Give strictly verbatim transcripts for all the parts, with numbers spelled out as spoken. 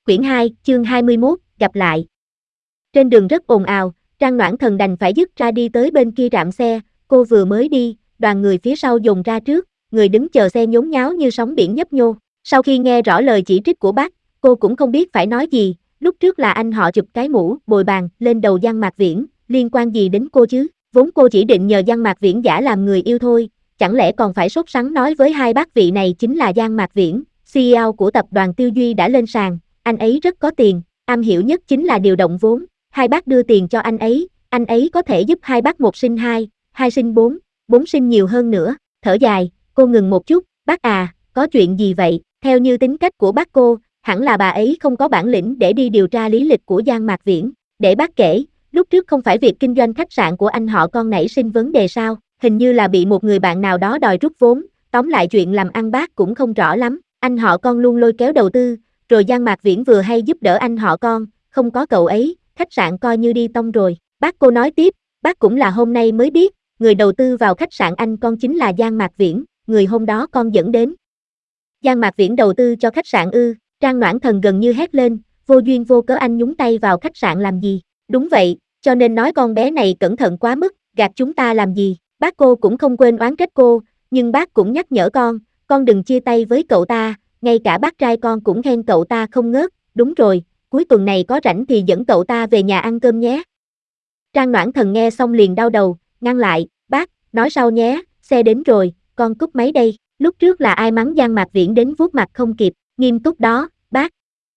Quyển hai, chương hai mươi mốt, gặp lại. Trên đường rất ồn ào, Trang Noãn Thần đành phải dứt ra đi tới bên kia trạm xe, cô vừa mới đi, đoàn người phía sau dồn ra trước, người đứng chờ xe nhốn nháo như sóng biển nhấp nhô. Sau khi nghe rõ lời chỉ trích của bác, cô cũng không biết phải nói gì, lúc trước là anh họ chụp cái mũ, bồi bàn, lên đầu Giang Mạc Viễn, liên quan gì đến cô chứ, vốn cô chỉ định nhờ Giang Mạc Viễn giả làm người yêu thôi, chẳng lẽ còn phải sốt sắng nói với hai bác vị này chính là Giang Mạc Viễn, xê e ô của tập đoàn Tiêu Duy đã lên sàn. Anh ấy rất có tiền, am hiểu nhất chính là điều động vốn, hai bác đưa tiền cho anh ấy, anh ấy có thể giúp hai bác một sinh hai, hai sinh bốn, bốn sinh nhiều hơn nữa, thở dài, cô ngừng một chút, bác à, có chuyện gì vậy, theo như tính cách của bác cô, hẳn là bà ấy không có bản lĩnh để đi điều tra lý lịch của Giang Mạc Viễn, để bác kể, lúc trước không phải việc kinh doanh khách sạn của anh họ con nảy sinh vấn đề sao, hình như là bị một người bạn nào đó đòi rút vốn, tóm lại chuyện làm ăn bác cũng không rõ lắm, anh họ con luôn lôi kéo đầu tư, rồi Giang Mạc Viễn vừa hay giúp đỡ anh họ con, không có cậu ấy, khách sạn coi như đi tông rồi. Bác cô nói tiếp, bác cũng là hôm nay mới biết, người đầu tư vào khách sạn anh con chính là Giang Mạc Viễn, người hôm đó con dẫn đến. Giang Mạc Viễn đầu tư cho khách sạn ư, Trang Noãn Thần gần như hét lên, vô duyên vô cớ anh nhúng tay vào khách sạn làm gì, đúng vậy, cho nên nói con bé này cẩn thận quá mức, gạt chúng ta làm gì, bác cô cũng không quên oán trách cô, nhưng bác cũng nhắc nhở con, con đừng chia tay với cậu ta. Ngay cả bác trai con cũng khen cậu ta không ngớt, đúng rồi, cuối tuần này có rảnh thì dẫn cậu ta về nhà ăn cơm nhé. Trang Noãn Thần nghe xong liền đau đầu, ngăn lại, bác, nói sau nhé, xe đến rồi, con cúp máy đây, lúc trước là ai mắng Giang Mạc Viễn đến vuốt mặt không kịp, nghiêm túc đó, bác.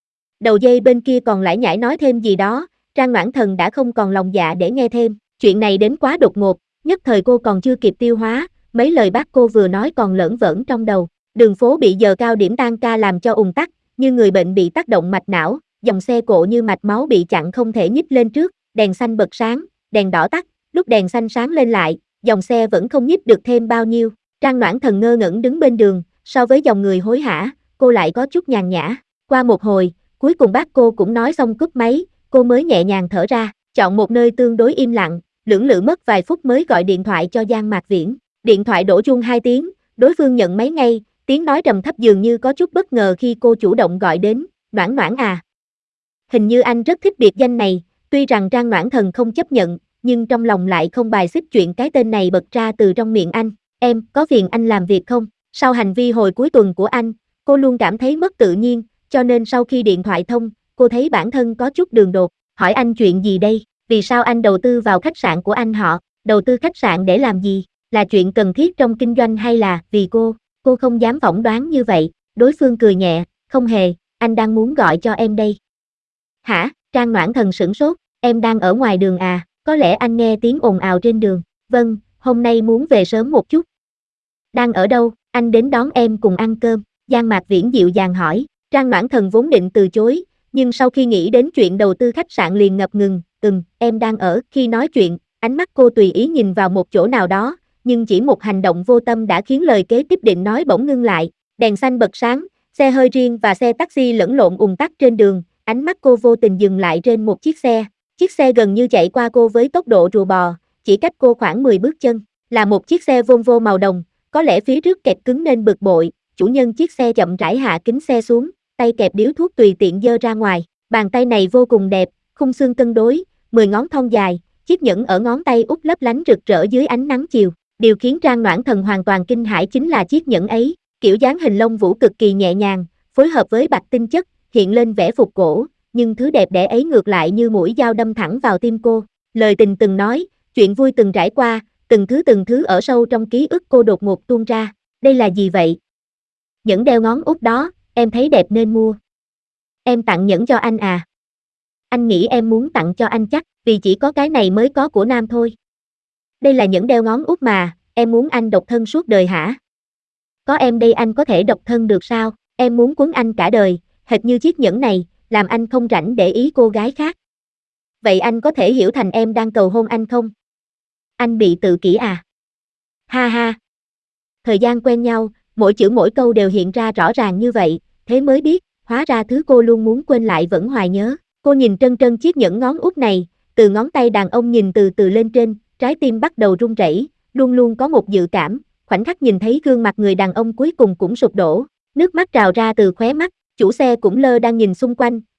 Đầu dây bên kia còn lải nhải nói thêm gì đó, Trang Noãn Thần đã không còn lòng dạ để nghe thêm, chuyện này đến quá đột ngột, nhất thời cô còn chưa kịp tiêu hóa, mấy lời bác cô vừa nói còn lởn vởn trong đầu. Đường phố bị giờ cao điểm tan ca làm cho ùn tắc, như người bệnh bị tác động mạch não, dòng xe cộ như mạch máu bị chặn không thể nhích lên trước, đèn xanh bật sáng, đèn đỏ tắt, lúc đèn xanh sáng lên lại, dòng xe vẫn không nhích được thêm bao nhiêu. Trang Noãn Thần ngơ ngẩn đứng bên đường, so với dòng người hối hả, cô lại có chút nhàn nhã. Qua một hồi, cuối cùng bác cô cũng nói xong cúp máy, cô mới nhẹ nhàng thở ra, chọn một nơi tương đối im lặng, lưỡng lự mất vài phút mới gọi điện thoại cho Giang Mạc Viễn. Điện thoại đổ chuông hai tiếng, đối phương nhận máy ngay. Tiếng nói trầm thấp dường như có chút bất ngờ khi cô chủ động gọi đến, Noãn Noãn à. Hình như anh rất thích biệt danh này, tuy rằng Trang Noãn Thần không chấp nhận, nhưng trong lòng lại không bài xích chuyện cái tên này bật ra từ trong miệng anh. Em, có phiền anh làm việc không? Sau hành vi hồi cuối tuần của anh, cô luôn cảm thấy mất tự nhiên, cho nên sau khi điện thoại thông, cô thấy bản thân có chút đường đột, hỏi anh chuyện gì đây? Vì sao anh đầu tư vào khách sạn của anh họ? Đầu tư khách sạn để làm gì? Là chuyện cần thiết trong kinh doanh hay là vì cô? Cô không dám phỏng đoán như vậy, đối phương cười nhẹ, không hề, anh đang muốn gọi cho em đây. Hả, Trang Noãn Thần sửng sốt, em đang ở ngoài đường à, có lẽ anh nghe tiếng ồn ào trên đường, vâng, hôm nay muốn về sớm một chút. Đang ở đâu, anh đến đón em cùng ăn cơm, Giang Mạc Viễn dịu dàng hỏi, Trang Noãn Thần vốn định từ chối, nhưng sau khi nghĩ đến chuyện đầu tư khách sạn liền ngập ngừng, ừm, em đang ở, khi nói chuyện, ánh mắt cô tùy ý nhìn vào một chỗ nào đó, nhưng chỉ một hành động vô tâm đã khiến lời kế tiếp định nói bỗng ngưng lại, đèn xanh bật sáng, xe hơi riêng và xe taxi lẫn lộn ùn tắc trên đường, ánh mắt cô vô tình dừng lại trên một chiếc xe, chiếc xe gần như chạy qua cô với tốc độ rùa bò, chỉ cách cô khoảng mười bước chân, là một chiếc xe Volvo màu đồng, có lẽ phía trước kẹt cứng nên bực bội, chủ nhân chiếc xe chậm rãi hạ kính xe xuống, tay kẹp điếu thuốc tùy tiện giơ ra ngoài, bàn tay này vô cùng đẹp, khung xương cân đối, mười ngón thon dài, chiếc nhẫn ở ngón tay út lấp lánh rực rỡ dưới ánh nắng chiều. Điều khiến Trang Noãn Thần hoàn toàn kinh hãi chính là chiếc nhẫn ấy, kiểu dáng hình lông vũ cực kỳ nhẹ nhàng, phối hợp với bạch tinh chất, hiện lên vẻ phục cổ, nhưng thứ đẹp đẽ ấy ngược lại như mũi dao đâm thẳng vào tim cô. Lời tình từng nói, chuyện vui từng trải qua, từng thứ từng thứ ở sâu trong ký ức cô đột ngột tuôn ra. Đây là gì vậy? Nhẫn đeo ngón út đó, em thấy đẹp nên mua. Em tặng nhẫn cho anh à? Anh nghĩ em muốn tặng cho anh chắc, vì chỉ có cái này mới có của nam thôi. Đây là nhẫn đeo ngón út mà, em muốn anh độc thân suốt đời hả? Có em đây anh có thể độc thân được sao? Em muốn quấn anh cả đời, hệt như chiếc nhẫn này, làm anh không rảnh để ý cô gái khác. Vậy anh có thể hiểu thành em đang cầu hôn anh không? Anh bị tự kỷ à? Ha ha. Thời gian quen nhau, mỗi chữ mỗi câu đều hiện ra rõ ràng như vậy, thế mới biết, hóa ra thứ cô luôn muốn quên lại vẫn hoài nhớ. Cô nhìn trân trân chiếc nhẫn ngón út này, từ ngón tay đàn ông nhìn từ từ lên trên, trái tim bắt đầu run rẩy, luôn luôn có một dự cảm, khoảnh khắc nhìn thấy gương mặt người đàn ông cuối cùng cũng sụp đổ, nước mắt trào ra từ khóe mắt, chủ xe cũng lơ đang nhìn xung quanh,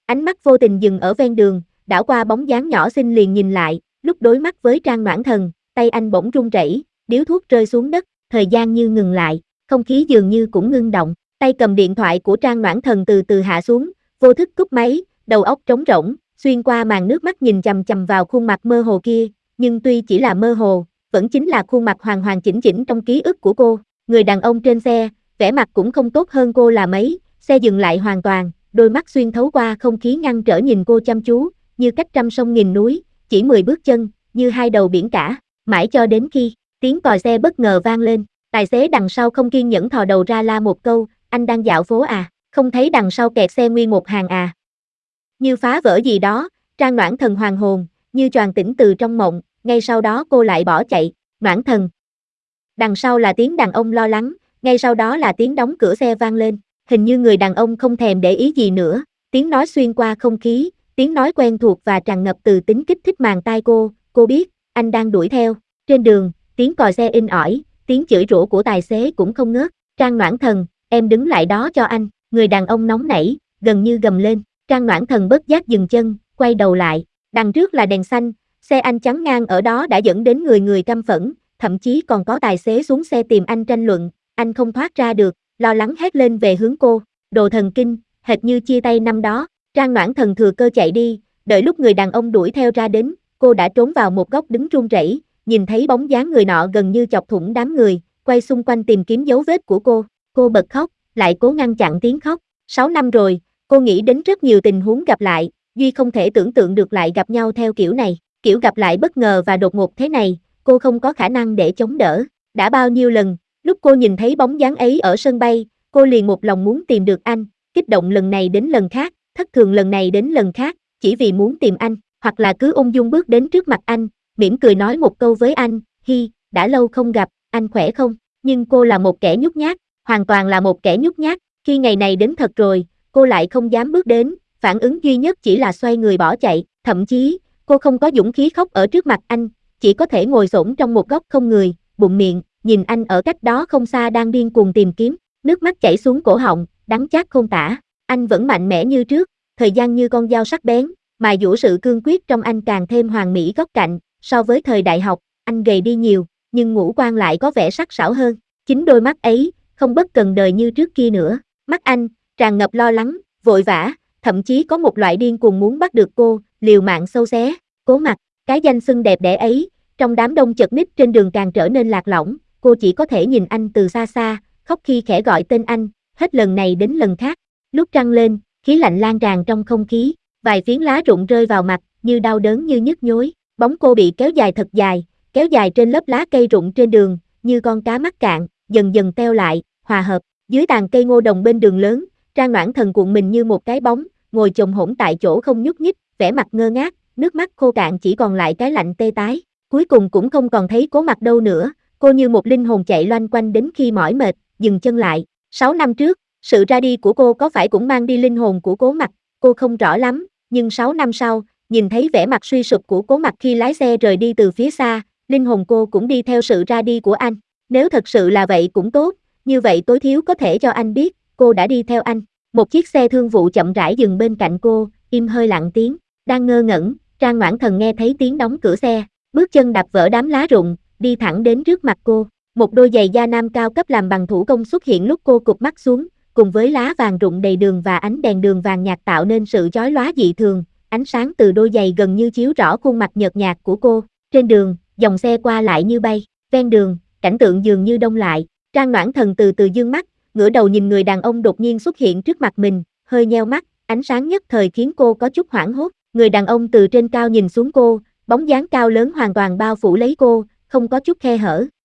Ánh mắt vô tình dừng ở ven đường, đảo qua bóng dáng nhỏ xinh liền nhìn lại, lúc đối mắt với Trang Noãn Thần, tay anh bỗng run rẩy, điếu thuốc rơi xuống đất, thời gian như ngừng lại, không khí dường như cũng ngưng động, tay cầm điện thoại của Trang Noãn Thần từ từ hạ xuống, vô thức cúp máy, đầu óc trống rỗng, xuyên qua màn nước mắt nhìn chằm chằm vào khuôn mặt mơ hồ kia, nhưng tuy chỉ là mơ hồ, vẫn chính là khuôn mặt hoàn hoàn chỉnh chỉnh trong ký ức của cô. Người đàn ông trên xe, vẻ mặt cũng không tốt hơn cô là mấy, xe dừng lại hoàn toàn, đôi mắt xuyên thấu qua không khí ngăn trở nhìn cô chăm chú, như cách trăm sông nghìn núi, chỉ mười bước chân, như hai đầu biển cả, mãi cho đến khi tiếng còi xe bất ngờ vang lên, tài xế đằng sau không kiên nhẫn thò đầu ra la một câu, anh đang dạo phố à, không thấy đằng sau kẹt xe nguyên một hàng à. Như phá vỡ gì đó, Trang Noãn Thần hoàn hồn, như choàng tỉnh từ trong mộng, ngay sau đó cô lại bỏ chạy, Noãn Thần. Đằng sau là tiếng đàn ông lo lắng, ngay sau đó là tiếng đóng cửa xe vang lên, hình như người đàn ông không thèm để ý gì nữa, tiếng nói xuyên qua không khí, tiếng nói quen thuộc và tràn ngập từ tính kích thích màng tai cô, cô biết, anh đang đuổi theo, trên đường, tiếng còi xe inh ỏi, tiếng chửi rủa của tài xế cũng không ngớt, Trang Noãn Thần, em đứng lại đó cho anh, người đàn ông nóng nảy, gần như gầm lên, Trang Noãn Thần bất giác dừng chân, quay đầu lại, đằng trước là đèn xanh, xe anh chắn ngang ở đó đã dẫn đến người người căm phẫn, thậm chí còn có tài xế xuống xe tìm anh tranh luận, anh không thoát ra được, lo lắng hét lên về hướng cô, đồ thần kinh, hệt như chia tay năm đó, Trang Noãn Thần thừa cơ chạy đi, đợi lúc người đàn ông đuổi theo ra đến, cô đã trốn vào một góc đứng run rẩy, nhìn thấy bóng dáng người nọ gần như chọc thủng đám người, quay xung quanh tìm kiếm dấu vết của cô, cô bật khóc, lại cố ngăn chặn tiếng khóc, sáu năm rồi, cô nghĩ đến rất nhiều tình huống gặp lại, Duy không thể tưởng tượng được lại gặp nhau theo kiểu này, kiểu gặp lại bất ngờ và đột ngột thế này, cô không có khả năng để chống đỡ, đã bao nhiêu lần, lúc cô nhìn thấy bóng dáng ấy ở sân bay, cô liền một lòng muốn tìm được anh, kích động lần này đến lần khác, thất thường lần này đến lần khác, chỉ vì muốn tìm anh, hoặc là cứ ung dung bước đến trước mặt anh, mỉm cười nói một câu với anh, hi, đã lâu không gặp, anh khỏe không, nhưng cô là một kẻ nhút nhát, hoàn toàn là một kẻ nhút nhát, khi ngày này đến thật rồi, cô lại không dám bước đến, phản ứng duy nhất chỉ là xoay người bỏ chạy, thậm chí, cô không có dũng khí khóc ở trước mặt anh, chỉ có thể ngồi xổm trong một góc không người, bụng miệng, nhìn anh ở cách đó không xa đang điên cuồng tìm kiếm, nước mắt chảy xuống cổ họng, đắng chát không tả, anh vẫn mạnh mẽ như trước, thời gian như con dao sắc bén, mài dũa sự cương quyết trong anh càng thêm hoàn mỹ góc cạnh, so với thời đại học, anh gầy đi nhiều, nhưng ngũ quan lại có vẻ sắc sảo hơn, chính đôi mắt ấy, không bất cần đời như trước kia nữa, mắt anh, tràn ngập lo lắng, vội vã, thậm chí có một loại điên cuồng muốn bắt được cô, liều mạng sâu xé, Cố Mặc, cái danh xưng đẹp đẽ ấy, trong đám đông chật ních trên đường càng trở nên lạc lõng, cô chỉ có thể nhìn anh từ xa xa, khóc khi khẽ gọi tên anh, hết lần này đến lần khác, lúc trăng lên, khí lạnh lan tràn trong không khí, vài phiến lá rụng rơi vào mặt, như đau đớn như nhức nhối, bóng cô bị kéo dài thật dài, kéo dài trên lớp lá cây rụng trên đường, như con cá mắc cạn, dần dần teo lại, hòa hợp, dưới tàn cây ngô đồng bên đường lớn, Trang Noãn Thần cuộn mình như một cái bóng, ngồi chồm hổm tại chỗ không nhúc nhích, vẻ mặt ngơ ngác, nước mắt khô cạn chỉ còn lại cái lạnh tê tái, cuối cùng cũng không còn thấy Cố Mặc đâu nữa, cô như một linh hồn chạy loanh quanh đến khi mỏi mệt, dừng chân lại, sáu năm trước, sự ra đi của cô có phải cũng mang đi linh hồn của Cố Mặc, cô không rõ lắm, nhưng sáu năm sau, nhìn thấy vẻ mặt suy sụp của Cố Mặc khi lái xe rời đi từ phía xa, linh hồn cô cũng đi theo sự ra đi của anh, nếu thật sự là vậy cũng tốt, như vậy tối thiếu có thể cho anh biết, cô đã đi theo anh. Một chiếc xe thương vụ chậm rãi dừng bên cạnh cô, im hơi lặng tiếng, đang ngơ ngẩn, Trang Noãn Thần nghe thấy tiếng đóng cửa xe, bước chân đạp vỡ đám lá rụng, đi thẳng đến trước mặt cô, một đôi giày da nam cao cấp làm bằng thủ công xuất hiện lúc cô cụp mắt xuống, cùng với lá vàng rụng đầy đường và ánh đèn đường vàng nhạt tạo nên sự chói lóa dị thường, ánh sáng từ đôi giày gần như chiếu rõ khuôn mặt nhợt nhạt của cô, trên đường, dòng xe qua lại như bay, ven đường, cảnh tượng dường như đông lại, Trang Noãn Thần từ từ dương mắt, ngửa đầu nhìn người đàn ông đột nhiên xuất hiện trước mặt mình, hơi nheo mắt, ánh sáng nhất thời khiến cô có chút hoảng hốt, người đàn ông từ trên cao nhìn xuống cô, bóng dáng cao lớn hoàn toàn bao phủ lấy cô, không có chút khe hở,